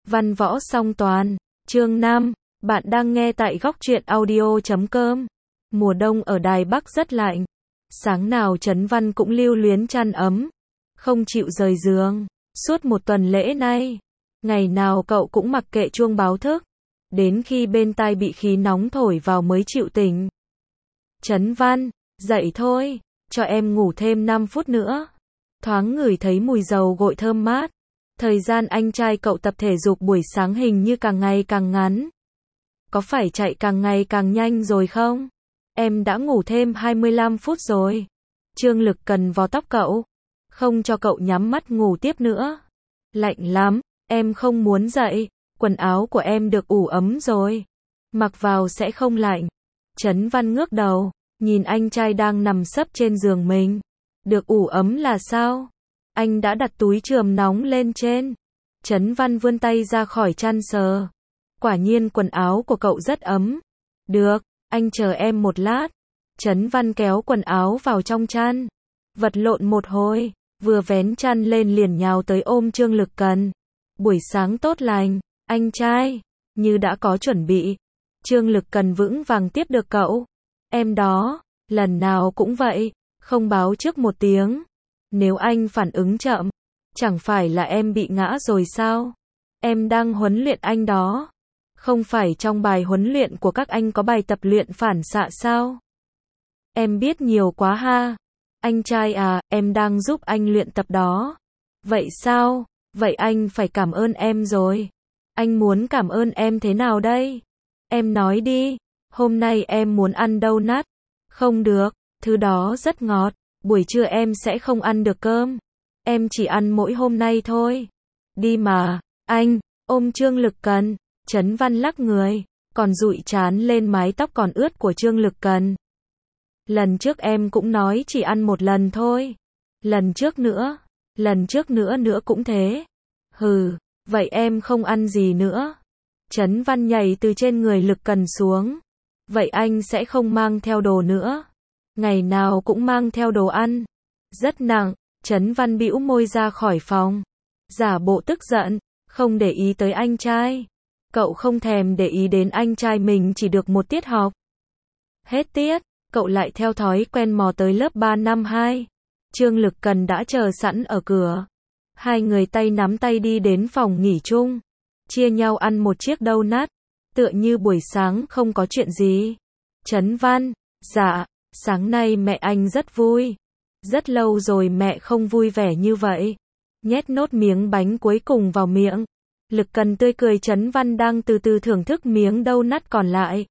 Văn võ song toàn, chương 5, bạn đang nghe tại góc truyện audio.com. Mùa đông ở Đài Bắc rất lạnh. Sáng nào Trấn Văn cũng lưu luyến chăn ấm, không chịu rời giường. Suốt một tuần lễ nay, ngày nào cậu cũng mặc kệ chuông báo thức, đến khi bên tai bị khí nóng thổi vào mới chịu tỉnh. Trấn Văn, dậy thôi, cho em ngủ thêm 5 phút nữa. Thoáng ngửi thấy mùi dầu gội thơm mát. Thời gian anh trai cậu tập thể dục buổi sáng hình như càng ngày càng ngắn. Có phải chạy càng ngày càng nhanh rồi không? Em đã ngủ thêm 25 phút rồi. Trương Lực Cần vò tóc cậu, không cho cậu nhắm mắt ngủ tiếp nữa. Lạnh lắm, em không muốn dậy, quần áo của em được ủ ấm rồi. Mặc vào sẽ không lạnh. Trấn Văn ngước đầu, nhìn anh trai đang nằm sấp trên giường mình. Được ủ ấm là sao? Anh đã đặt túi chườm nóng lên trên. Trấn Văn vươn tay ra khỏi chăn sờ. Quả nhiên quần áo của cậu rất ấm. Được, anh chờ em một lát. Trấn Văn kéo quần áo vào trong chăn. Vật lộn một hồi, vừa vén chăn lên liền nhào tới ôm Trương Lực Cần. Buổi sáng tốt lành, anh trai, như đã có chuẩn bị. Trương Lực Cần vững vàng tiếp được cậu. Em đó, lần nào cũng vậy, không báo trước một tiếng. Nếu anh phản ứng chậm, chẳng phải là em bị ngã rồi sao? Em đang huấn luyện anh đó. Không phải trong bài huấn luyện của các anh có bài tập luyện phản xạ sao? Em biết nhiều quá ha. Anh trai à, em đang giúp anh luyện tập đó. Vậy sao? Vậy anh phải cảm ơn em rồi. Anh muốn cảm ơn em thế nào đây? Em nói đi. Hôm nay em muốn ăn donut. Không được, thứ đó rất ngọt. Buổi trưa em sẽ không ăn được cơm. Em chỉ ăn mỗi hôm nay thôi. Đi mà, anh, ôm Trương Lực Cần. Trấn Văn lắc người, còn dụi trán lên mái tóc còn ướt của Trương Lực Cần. Lần trước em cũng nói chỉ ăn một lần thôi. Lần trước nữa cũng thế. Hừ, vậy em không ăn gì nữa. Trấn Văn nhảy từ trên người Lực Cần xuống. Vậy anh sẽ không mang theo đồ nữa. Ngày nào cũng mang theo đồ ăn. Rất nặng. Trấn Văn bĩu môi ra khỏi phòng. Giả bộ tức giận, không để ý tới anh trai. Cậu không thèm để ý đến anh trai mình chỉ được một tiết học. Hết tiết, cậu lại theo thói quen mò tới lớp 3 năm 2. Trương Lực Cần đã chờ sẵn ở cửa. Hai người tay nắm tay đi đến phòng nghỉ chung. Chia nhau ăn một chiếc donut. Tựa như buổi sáng không có chuyện gì. Trấn Văn, dạ, sáng nay mẹ anh rất vui. Rất lâu rồi mẹ không vui vẻ như vậy. Nhét nốt miếng bánh cuối cùng vào miệng. Lực Cần tươi cười. Trấn Văn đang từ từ thưởng thức miếng donut còn lại.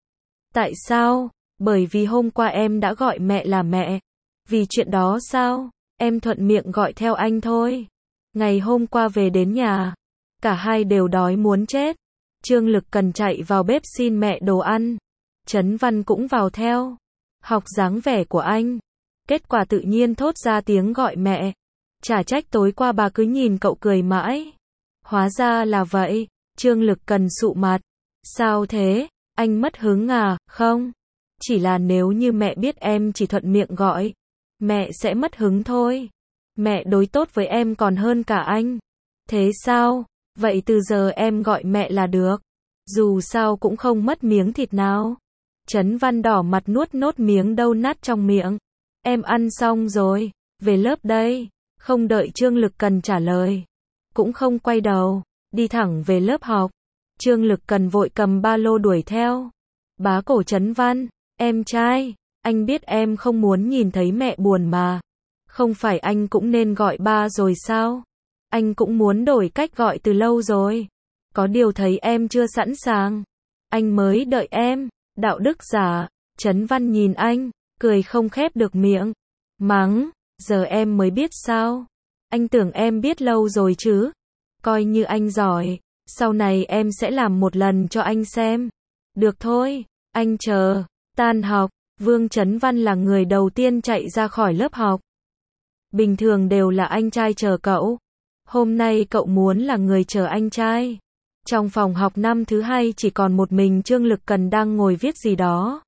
Tại sao? Bởi vì hôm qua em đã gọi mẹ là mẹ. Vì chuyện đó sao? Em thuận miệng gọi theo anh thôi. Ngày hôm qua về đến nhà, cả hai đều đói muốn chết. Trương Lực Cần chạy vào bếp xin mẹ đồ ăn. Trấn Văn cũng vào theo. Học dáng vẻ của anh. Kết quả tự nhiên thốt ra tiếng gọi mẹ. Chả trách tối qua bà cứ nhìn cậu cười mãi. Hóa ra là vậy. Trương Lực Cần sụ mặt. Sao thế? Anh mất hứng à? Không. Chỉ là nếu như mẹ biết em chỉ thuận miệng gọi, mẹ sẽ mất hứng thôi. Mẹ đối tốt với em còn hơn cả anh. Thế sao? Vậy từ giờ em gọi mẹ là được. Dù sao cũng không mất miếng thịt nào. Trấn Văn đỏ mặt nuốt nốt miếng donut trong miệng. Em ăn xong rồi. Về lớp đây. Không đợi Trương Lực Cần trả lời. Cũng không quay đầu. Đi thẳng về lớp học. Trương Lực Cần vội cầm ba lô đuổi theo. Bá cổ Trấn Văn. Em trai. Anh biết em không muốn nhìn thấy mẹ buồn mà. Không phải anh cũng nên gọi ba rồi sao? Anh cũng muốn đổi cách gọi từ lâu rồi. Có điều thấy em chưa sẵn sàng. Anh mới đợi em. Đạo đức giả. Trấn Văn nhìn anh, cười không khép được miệng. Mắng, giờ em mới biết sao? Anh tưởng em biết lâu rồi chứ. Coi như anh giỏi. Sau này em sẽ làm một lần cho anh xem. Được thôi, anh chờ. Tan học, Vương Trấn Văn là người đầu tiên chạy ra khỏi lớp học. Bình thường đều là anh trai chờ cậu. Hôm nay cậu muốn là người chờ anh trai. Trong phòng học năm thứ 2 chỉ còn một mình Trương Lực Cần đang ngồi viết gì đó.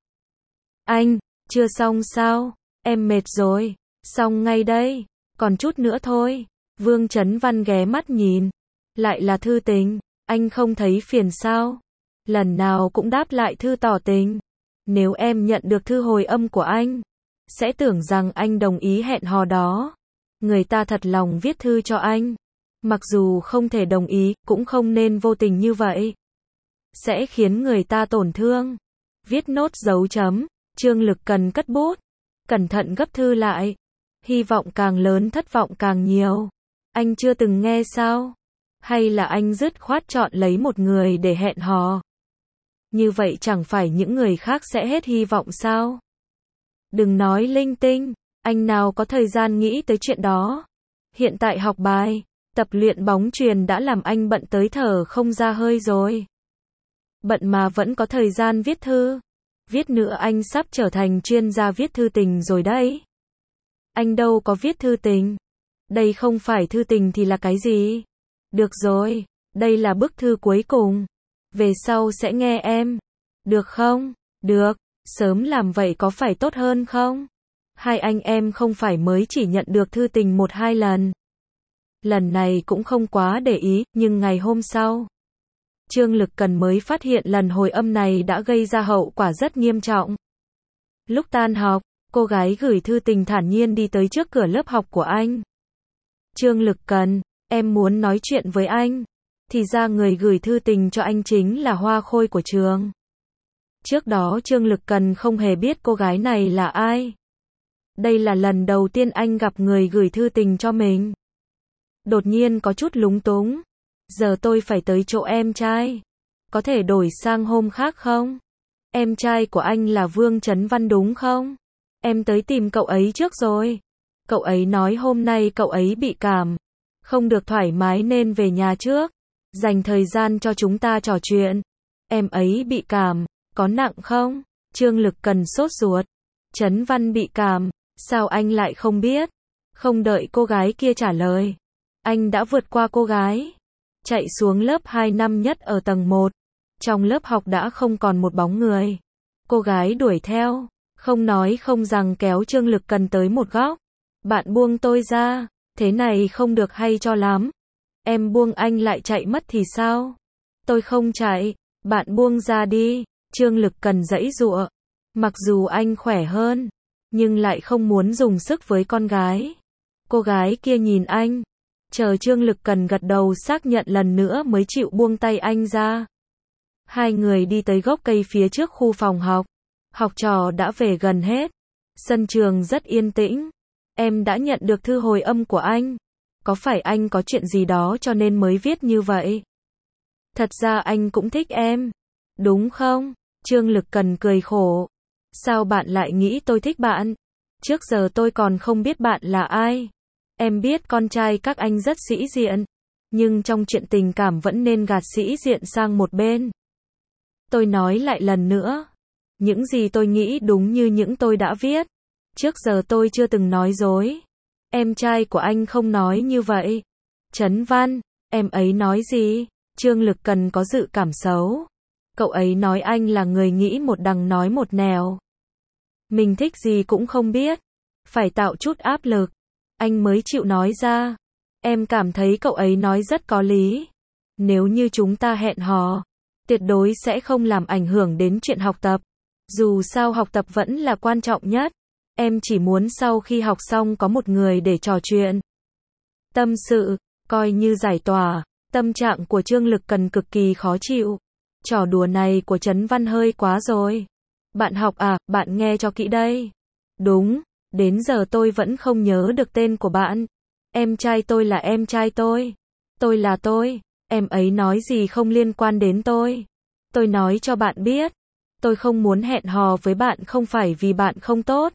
Anh, chưa xong sao? Em mệt rồi. Xong ngay đây. Còn chút nữa thôi. Vương Trấn Văn ghé mắt nhìn. Lại là thư tình. Anh không thấy phiền sao? Lần nào cũng đáp lại thư tỏ tình. Nếu em nhận được thư hồi âm của anh, sẽ tưởng rằng anh đồng ý hẹn hò đó. Người ta thật lòng viết thư cho anh. Mặc dù không thể đồng ý, cũng không nên vô tình như vậy. Sẽ khiến người ta tổn thương. Viết nốt dấu chấm. Trương Lực Cần cất bút. Cẩn thận gấp thư lại. Hy vọng càng lớn thất vọng càng nhiều. Anh chưa từng nghe sao? Hay là anh dứt khoát chọn lấy một người để hẹn hò? Như vậy chẳng phải những người khác sẽ hết hy vọng sao? Đừng nói linh tinh, anh nào có thời gian nghĩ tới chuyện đó. Hiện tại học bài, tập luyện bóng chuyền đã làm anh bận tới thở không ra hơi rồi. Bận mà vẫn có thời gian viết thư. Viết nữa anh sắp trở thành chuyên gia viết thư tình rồi đấy. Anh đâu có viết thư tình. Đây không phải thư tình thì là cái gì? Được rồi, đây là bức thư cuối cùng. Về sau sẽ nghe em. Được không? Được, sớm làm vậy có phải tốt hơn không? Hai anh em không phải mới chỉ nhận được thư tình 1-2 lần. Lần này cũng không quá để ý, nhưng ngày hôm sau, Trương Lực Cần mới phát hiện lần hồi âm này đã gây ra hậu quả rất nghiêm trọng. Lúc tan học, cô gái gửi thư tình thản nhiên đi tới trước cửa lớp học của anh. Trương Lực Cần, em muốn nói chuyện với anh. Thì ra người gửi thư tình cho anh chính là Hoa Khôi của trường. Trước đó Trương Lực Cần không hề biết cô gái này là ai. Đây là lần đầu tiên anh gặp người gửi thư tình cho mình. Đột nhiên có chút lúng túng. Giờ tôi phải tới chỗ em trai. Có thể đổi sang hôm khác không? Em trai của anh là Vương Chấn Văn đúng không? Em tới tìm cậu ấy trước rồi. Cậu ấy nói hôm nay cậu ấy bị cảm. Không được thoải mái nên về nhà trước. Dành thời gian cho chúng ta trò chuyện. Em ấy bị cảm, có nặng không? Trương Lực Cần sốt ruột. Chấn Văn bị cảm, sao anh lại không biết? Không đợi cô gái kia trả lời. Anh đã vượt qua cô gái. Chạy xuống lớp 2 năm nhất ở tầng 1. Trong lớp học đã không còn một bóng người. Cô gái đuổi theo, không nói không rằng kéo Trương Lực Cần tới một góc. Bạn buông tôi ra, thế này không được hay cho lắm. Em buông anh lại chạy mất thì sao? Tôi không chạy, bạn buông ra đi. Trương Lực Cần giãy giụa. Mặc dù anh khỏe hơn, nhưng lại không muốn dùng sức với con gái. Cô gái kia nhìn anh, chờ Trương Lực Cần gật đầu xác nhận lần nữa mới chịu buông tay anh ra. Hai người đi tới gốc cây phía trước khu phòng học. Học trò đã về gần hết. Sân trường rất yên tĩnh. Em đã nhận được thư hồi âm của anh. Có phải anh có chuyện gì đó cho nên mới viết như vậy? Thật ra anh cũng thích em. Đúng không? Trương Lực Cần cười khổ. Sao bạn lại nghĩ tôi thích bạn? Trước giờ tôi còn không biết bạn là ai. Em biết con trai các anh rất sĩ diện. Nhưng trong chuyện tình cảm vẫn nên gạt sĩ diện sang một bên. Tôi nói lại lần nữa. Những gì tôi nghĩ đúng như những tôi đã viết. Trước giờ tôi chưa từng nói dối. Em trai của anh không nói như vậy. Chấn Văn, em ấy nói gì? Trương Lực Cần có dự cảm xấu. Cậu ấy nói anh là người nghĩ một đằng nói một nẻo. Mình thích gì cũng không biết. Phải tạo chút áp lực. Anh mới chịu nói ra. Em cảm thấy cậu ấy nói rất có lý. Nếu như chúng ta hẹn hò, tuyệt đối sẽ không làm ảnh hưởng đến chuyện học tập. Dù sao học tập vẫn là quan trọng nhất. Em chỉ muốn sau khi học xong có một người để trò chuyện. Tâm sự, coi như giải tỏa. Tâm trạng của Trương Lực Cần cực kỳ khó chịu. Trò đùa này của Chấn Văn hơi quá rồi. Bạn học à, bạn nghe cho kỹ đây. Đúng, đến giờ tôi vẫn không nhớ được tên của bạn. Em trai tôi là em trai tôi. Tôi là tôi. Em ấy nói gì không liên quan đến tôi. Tôi nói cho bạn biết. Tôi không muốn hẹn hò với bạn không phải vì bạn không tốt.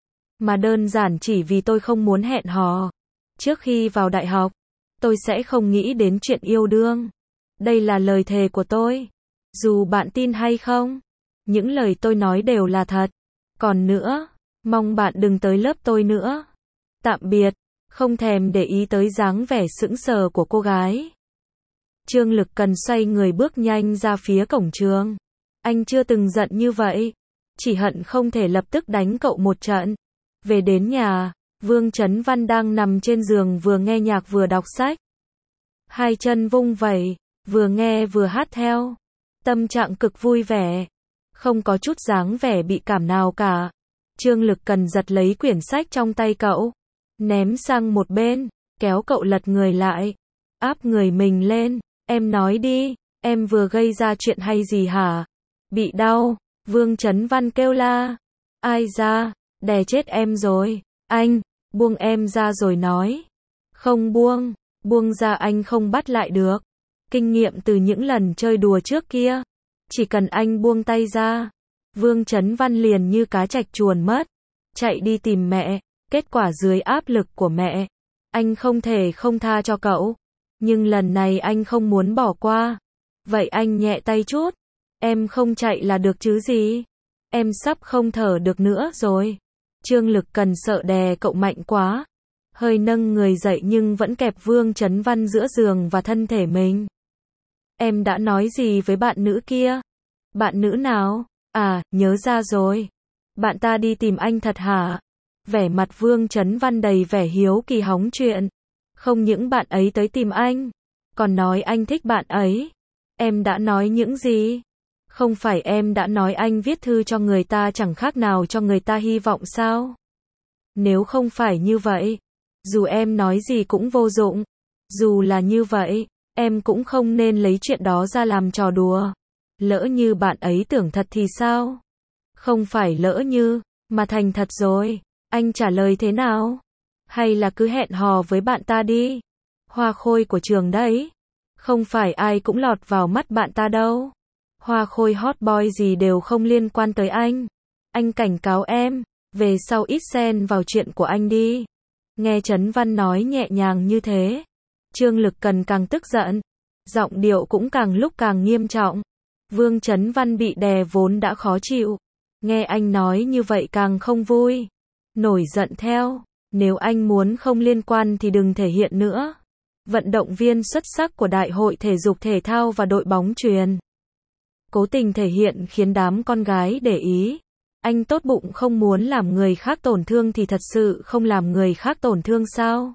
Mà đơn giản chỉ vì tôi không muốn hẹn hò. Trước khi vào đại học, tôi sẽ không nghĩ đến chuyện yêu đương. Đây là lời thề của tôi. Dù bạn tin hay không, những lời tôi nói đều là thật. Còn nữa, mong bạn đừng tới lớp tôi nữa. Tạm biệt. Không thèm để ý tới dáng vẻ sững sờ của cô gái. Trương Lực Cần xoay người bước nhanh ra phía cổng trường. Anh chưa từng giận như vậy. Chỉ hận không thể lập tức đánh cậu một trận. Về đến nhà, Vương Chấn Văn đang nằm trên giường vừa nghe nhạc vừa đọc sách. Hai chân vung vẩy, vừa nghe vừa hát theo. Tâm trạng cực vui vẻ, không có chút dáng vẻ bị cảm nào cả. Trương Lực Cần giật lấy quyển sách trong tay cậu, ném sang một bên, kéo cậu lật người lại, áp người mình lên. Em nói đi, em vừa gây ra chuyện hay gì hả? Bị đau, Vương Chấn Văn kêu la. Ai ra, đè chết em rồi. Anh, buông em ra rồi nói. Không buông, buông ra anh không bắt lại được. Kinh nghiệm từ những lần chơi đùa trước kia. Chỉ cần anh buông tay ra, Vương Chấn Văn liền như cá trạch chuồn mất. Chạy đi tìm mẹ, kết quả dưới áp lực của mẹ, anh không thể không tha cho cậu. Nhưng lần này anh không muốn bỏ qua. Vậy anh nhẹ tay chút. Em không chạy là được chứ gì. Em sắp không thở được nữa rồi. Trương Lực Cần sợ đè cậu mạnh quá, hơi nâng người dậy nhưng vẫn kẹp Vương Chấn Văn giữa giường và thân thể mình. Em đã nói gì với bạn nữ kia? Bạn nữ nào? À, nhớ ra rồi. Bạn ta đi tìm anh thật hả? Vẻ mặt Vương Chấn Văn đầy vẻ hiếu kỳ hóng chuyện. Không những bạn ấy tới tìm anh, còn nói anh thích bạn ấy. Em đã nói những gì? Không phải em đã nói anh viết thư cho người ta chẳng khác nào cho người ta hy vọng sao? Nếu không phải như vậy, dù em nói gì cũng vô dụng. Dù là như vậy, em cũng không nên lấy chuyện đó ra làm trò đùa. Lỡ như bạn ấy tưởng thật thì sao? Không phải lỡ như, mà thành thật rồi. Anh trả lời thế nào? Hay là cứ hẹn hò với bạn ta đi? Hoa khôi của trường đấy. Không phải ai cũng lọt vào mắt bạn ta đâu. Hoa khôi hot boy gì đều không liên quan tới anh. Anh cảnh cáo em, về sau ít xen vào chuyện của anh đi. Nghe Chấn Văn nói nhẹ nhàng như thế, Trương Lực Cần càng tức giận, giọng điệu cũng càng lúc càng nghiêm trọng. Vương Chấn Văn bị đè vốn đã khó chịu, nghe anh nói như vậy càng không vui, nổi giận theo. Nếu anh muốn không liên quan thì đừng thể hiện nữa. Vận động viên xuất sắc của Đại hội Thể dục Thể thao và đội bóng chuyền cố tình thể hiện khiến đám con gái để ý. Anh tốt bụng không muốn làm người khác tổn thương thì thật sự không làm người khác tổn thương sao?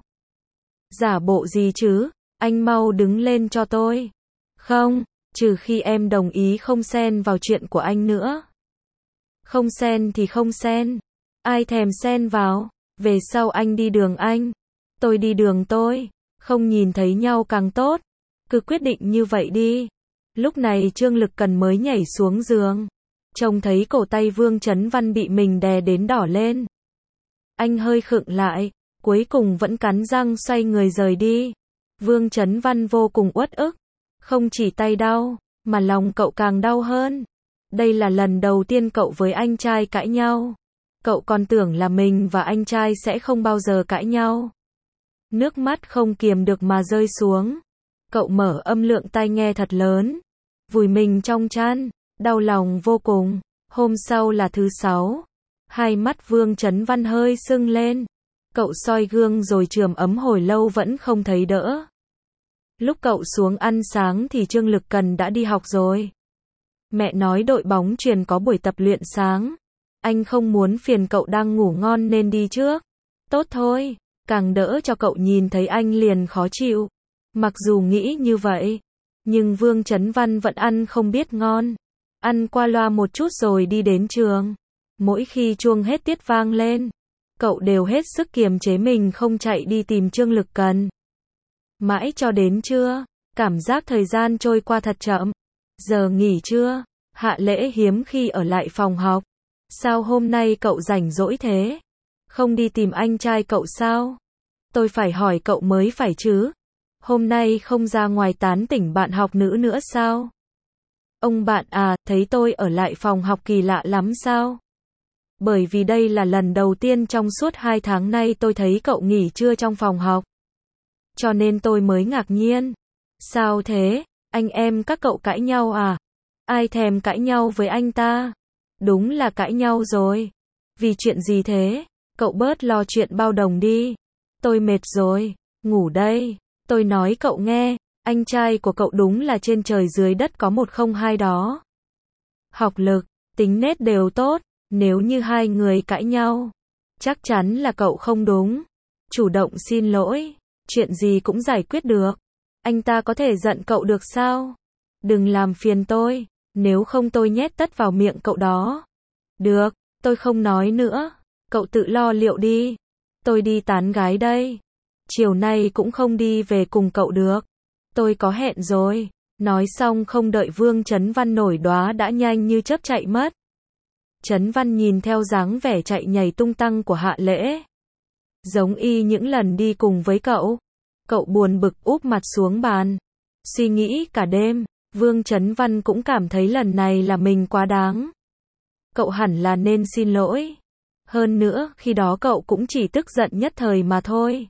Giả bộ gì chứ? Anh mau đứng lên cho tôi. Không, trừ khi em đồng ý không xen vào chuyện của anh nữa. Không xen thì không xen. Ai thèm xen vào? Về sau anh đi đường anh, tôi đi đường tôi, không nhìn thấy nhau càng tốt. Cứ quyết định như vậy đi. Lúc này Trương Lực Cần mới nhảy xuống giường, trông thấy cổ tay Vương Chấn Văn bị mình đè đến đỏ lên. Anh hơi khựng lại, cuối cùng vẫn cắn răng xoay người rời đi. Vương Chấn Văn vô cùng uất ức, không chỉ tay đau, mà lòng cậu càng đau hơn. Đây là lần đầu tiên cậu với anh trai cãi nhau. Cậu còn tưởng là mình và anh trai sẽ không bao giờ cãi nhau. Nước mắt không kiềm được mà rơi xuống. Cậu mở âm lượng tai nghe thật lớn, vùi mình trong chăn, đau lòng vô cùng. Hôm sau là thứ Sáu. Hai mắt Vương Chấn Văn hơi sưng lên. Cậu soi gương rồi chườm ấm hồi lâu vẫn không thấy đỡ. Lúc cậu xuống ăn sáng thì Trương Lực Cần đã đi học rồi. Mẹ nói đội bóng chuyền có buổi tập luyện sáng. Anh không muốn phiền cậu đang ngủ ngon nên đi trước. Tốt thôi, càng đỡ cho cậu nhìn thấy anh liền khó chịu. Mặc dù nghĩ như vậy, nhưng Vương Chấn Văn vẫn ăn không biết ngon. Ăn qua loa một chút rồi đi đến trường. Mỗi khi chuông hết tiết vang lên, cậu đều hết sức kiềm chế mình không chạy đi tìm Trương Lực Cần. Mãi cho đến trưa, cảm giác thời gian trôi qua thật chậm. Giờ nghỉ trưa, Hạ Lễ hiếm khi ở lại phòng học. Sao hôm nay cậu rảnh rỗi thế? Không đi tìm anh trai cậu sao? Tôi phải hỏi cậu mới phải chứ. Hôm nay không ra ngoài tán tỉnh bạn học nữ nữa sao? Ông bạn à, thấy tôi ở lại phòng học kỳ lạ lắm sao? Bởi vì đây là lần đầu tiên trong suốt 2 tháng nay tôi thấy cậu nghỉ trưa trong phòng học. Cho nên tôi mới ngạc nhiên. Sao thế? Anh em các cậu cãi nhau à? Ai thèm cãi nhau với anh ta? Đúng là cãi nhau rồi. Vì chuyện gì thế? Cậu bớt lo chuyện bao đồng đi. Tôi mệt rồi, ngủ đây. Tôi nói cậu nghe, anh trai của cậu đúng là trên trời dưới đất có một không hai đó. Học lực, tính nết đều tốt, nếu như hai người cãi nhau, chắc chắn là cậu không đúng. Chủ động xin lỗi, chuyện gì cũng giải quyết được. Anh ta có thể giận cậu được sao? Đừng làm phiền tôi, nếu không tôi nhét tất vào miệng cậu đó. Được, tôi không nói nữa, cậu tự lo liệu đi. Tôi đi tán gái đây. Chiều nay cũng không đi về cùng cậu được. Tôi có hẹn rồi. Nói xong không đợi Vương Chấn Văn nổi đoá đã nhanh như chớp chạy mất. Chấn Văn nhìn theo dáng vẻ chạy nhảy tung tăng của Hạ Lễ. Giống y những lần đi cùng với cậu. Cậu buồn bực úp mặt xuống bàn. Suy nghĩ cả đêm, Vương Chấn Văn cũng cảm thấy lần này là mình quá đáng. Cậu hẳn là nên xin lỗi. Hơn nữa, khi đó cậu cũng chỉ tức giận nhất thời mà thôi.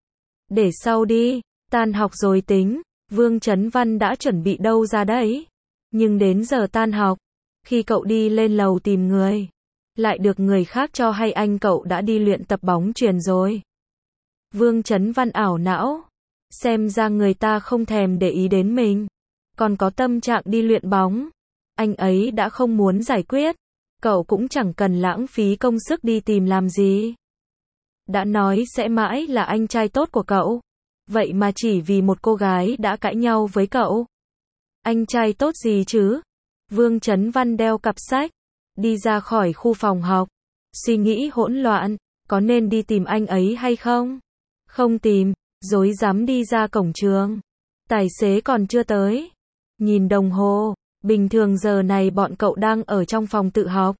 Để sau đi, tan học rồi tính. Vương Chấn Văn đã chuẩn bị đâu ra đấy. Nhưng đến giờ tan học, khi cậu đi lên lầu tìm người, lại được người khác cho hay anh cậu đã đi luyện tập bóng chuyền rồi. Vương Chấn Văn ảo não. Xem ra người ta không thèm để ý đến mình, còn có tâm trạng đi luyện bóng. Anh ấy đã không muốn giải quyết, cậu cũng chẳng cần lãng phí công sức đi tìm làm gì. Đã nói sẽ mãi là anh trai tốt của cậu, vậy mà chỉ vì một cô gái đã cãi nhau với cậu. Anh trai tốt gì chứ? Vương Chấn Văn đeo cặp sách, đi ra khỏi khu phòng học, suy nghĩ hỗn loạn, có nên đi tìm anh ấy hay không? Không tìm, rối rắm đi ra cổng trường. Tài xế còn chưa tới. Nhìn đồng hồ, bình thường giờ này bọn cậu đang ở trong phòng tự học.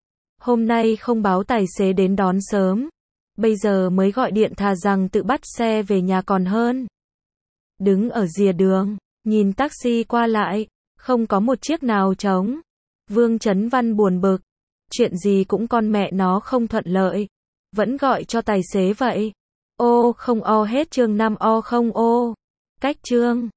Hôm nay không báo tài xế đến đón sớm. Bây giờ mới gọi điện thà rằng tự bắt xe về nhà còn hơn. Đứng ở rìa đường, nhìn taxi qua lại, không có một chiếc nào trống. Vương Chấn Văn buồn bực. Chuyện gì cũng con mẹ nó không thuận lợi. Vẫn gọi cho tài xế vậy. Ô không o hết chương 5 o không ô. Cách chương